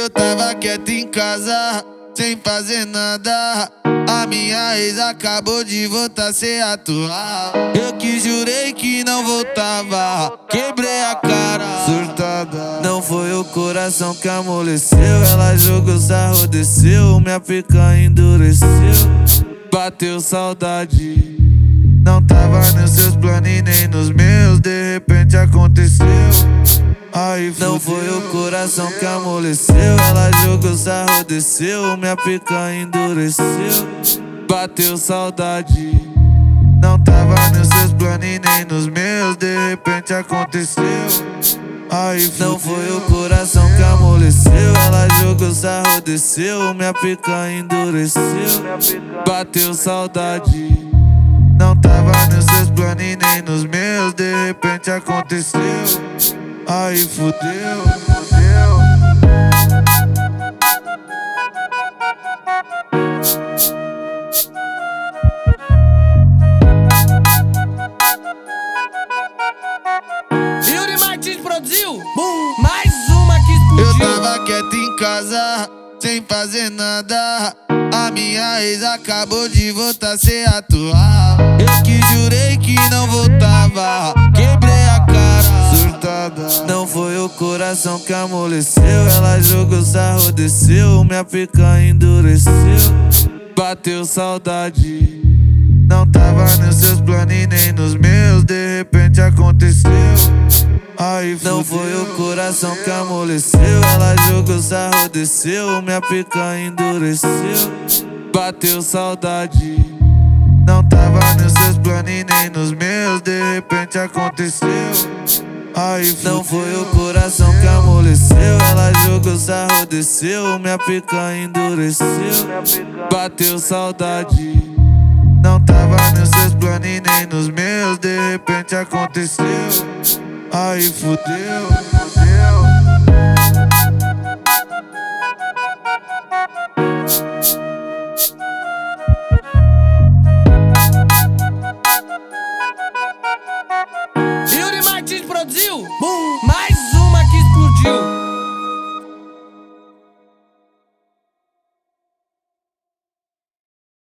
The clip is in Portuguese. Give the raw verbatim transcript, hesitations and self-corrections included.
Eu tava quieto em casa, sem fazer nada. A minha ex acabou de voltar sem atuar. Eu que jurei que não voltava, quebrei a cara, surtada. Não foi o coração que amoleceu, ela jogou sarro, desceu, minha pica endureceu. Bateu saudade, não tava nos seus planos e nem nos meus, de repente aconteceu. Aí não foi o coração que amoleceu, ela jogou sarro, desceu, minha pica endureceu. Bateu saudade, não tava nos seus planos e nem nos meus, de repente aconteceu. Aí não foi o coração que amoleceu, ela jogou sarro, desceu, minha pica endureceu. Bateu saudade, não tava nos seus planos e nem nos meus, de repente aconteceu. Aí fudeu, fudeu. Yuri Martins produziu, Bum. Mais uma que explodiu. Eu tava quieto em casa, sem fazer nada. A minha ex acabou de voltar sem atuar. Eu que jurei que não voltava, quebrei a cara, surtada. Não foi o coração que amoleceu, ela jogou sarro, desceu, minha pica endureceu. Bateu saudade, não tava nos seus planos e nem nos meus, de repente aconteceu. Aí não foi o coração que amoleceu, ela jogou sarro, desceu, minha pica endureceu. Bateu saudade, não tava nos seus planos e nem nos meus, de repente aconteceu. Aí não foi o coração que amoleceu, ela jogou sarro, desceu, minha pica endureceu. Bateu saudade, não tava nos seus planos e nem nos meus, de repente aconteceu. Aí fudeu, fudeu. Yuri Martins produziu, Bum.